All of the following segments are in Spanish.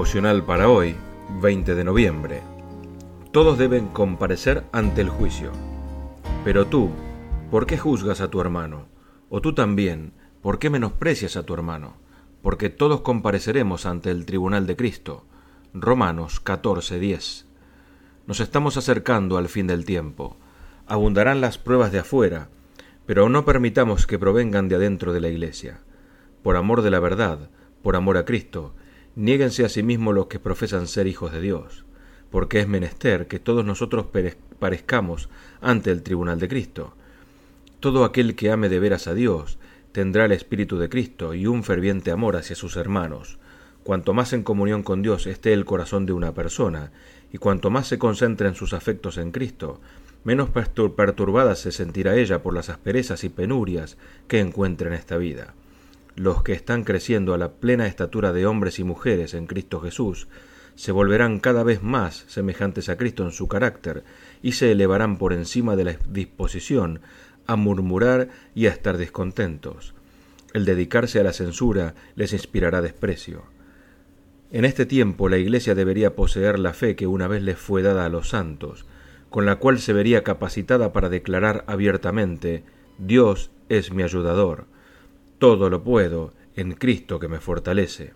devocional para hoy, 20 de noviembre. Todos deben comparecer ante el juicio. Pero tú, ¿por qué juzgas a tu hermano? O tú también, ¿por qué menosprecias a tu hermano? Porque todos compareceremos ante el tribunal de Cristo. Romanos 14:10. Nos estamos acercando al fin del tiempo. Abundarán las pruebas de afuera, pero no permitamos que provengan de adentro de la Iglesia. Por amor de la verdad, por amor a Cristo, niéguense a sí mismos los que profesan ser hijos de Dios, porque es menester que todos nosotros parezcamos ante el tribunal de Cristo. Todo aquel que ame de veras a Dios tendrá el Espíritu de Cristo y un ferviente amor hacia sus hermanos. Cuanto más en comunión con Dios esté el corazón de una persona, y cuanto más se concentre en sus afectos en Cristo, menos perturbada se sentirá ella por las asperezas y penurias que encuentra en esta vida. Los que están creciendo a la plena estatura de hombres y mujeres en Cristo Jesús se volverán cada vez más semejantes a Cristo en su carácter y se elevarán por encima de la disposición a murmurar y a estar descontentos. El dedicarse a la censura les inspirará desprecio. En este tiempo la Iglesia debería poseer la fe que una vez les fue dada a los santos, con la cual se vería capacitada para declarar abiertamente: Dios es mi ayudador. Todo lo puedo en Cristo que me fortalece.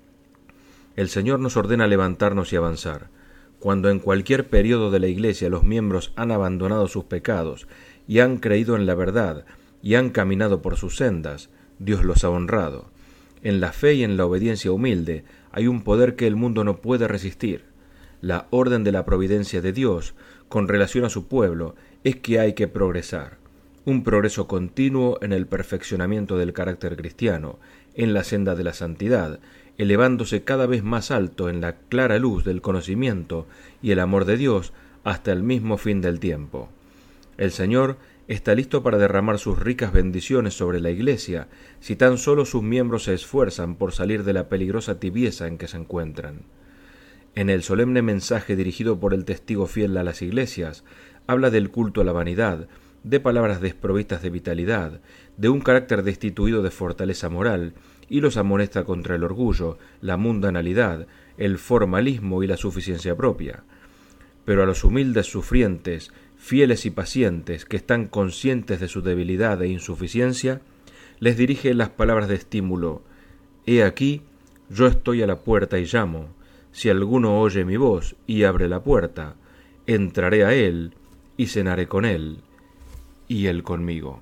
El Señor nos ordena levantarnos y avanzar. Cuando en cualquier periodo de la Iglesia los miembros han abandonado sus pecados y han creído en la verdad y han caminado por sus sendas, Dios los ha honrado. En la fe y en la obediencia humilde hay un poder que el mundo no puede resistir. La orden de la providencia de Dios con relación a su pueblo es que hay que progresar. Un progreso continuo en el perfeccionamiento del carácter cristiano, en la senda de la santidad, elevándose cada vez más alto en la clara luz del conocimiento y el amor de Dios hasta el mismo fin del tiempo. El Señor está listo para derramar sus ricas bendiciones sobre la Iglesia si tan solo sus miembros se esfuerzan por salir de la peligrosa tibieza en que se encuentran. En el solemne mensaje dirigido por el testigo fiel a las iglesias, habla del culto a la vanidad, de palabras desprovistas de vitalidad, de un carácter destituido de fortaleza moral, y los amonesta contra el orgullo, la mundanalidad, el formalismo y la suficiencia propia. Pero a los humildes sufrientes, fieles y pacientes, que están conscientes de su debilidad e insuficiencia, les dirige las palabras de estímulo: He aquí, yo estoy a la puerta y llamo. Si alguno oye mi voz y abre la puerta, entraré a él y cenaré con él, y él conmigo.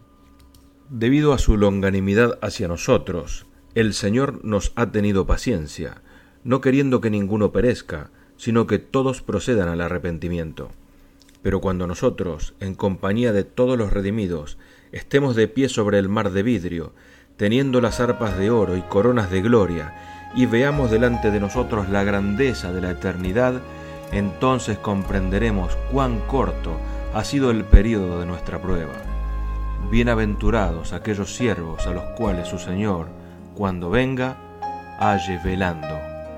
Debido a su longanimidad hacia nosotros, el Señor nos ha tenido paciencia, no queriendo que ninguno perezca, sino que todos procedan al arrepentimiento. Pero cuando nosotros, en compañía de todos los redimidos, estemos de pie sobre el mar de vidrio, teniendo las arpas de oro y coronas de gloria, y veamos delante de nosotros la grandeza de la eternidad, entonces comprenderemos cuán corto ha sido el período de nuestra prueba. Bienaventurados aquellos siervos a los cuales su Señor, cuando venga, halle velando.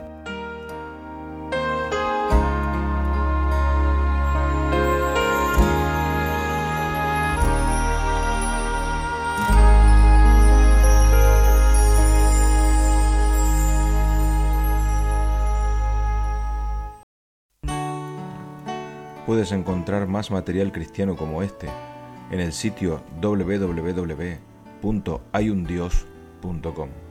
Puedes encontrar más material cristiano como este en el sitio www.hayundios.com.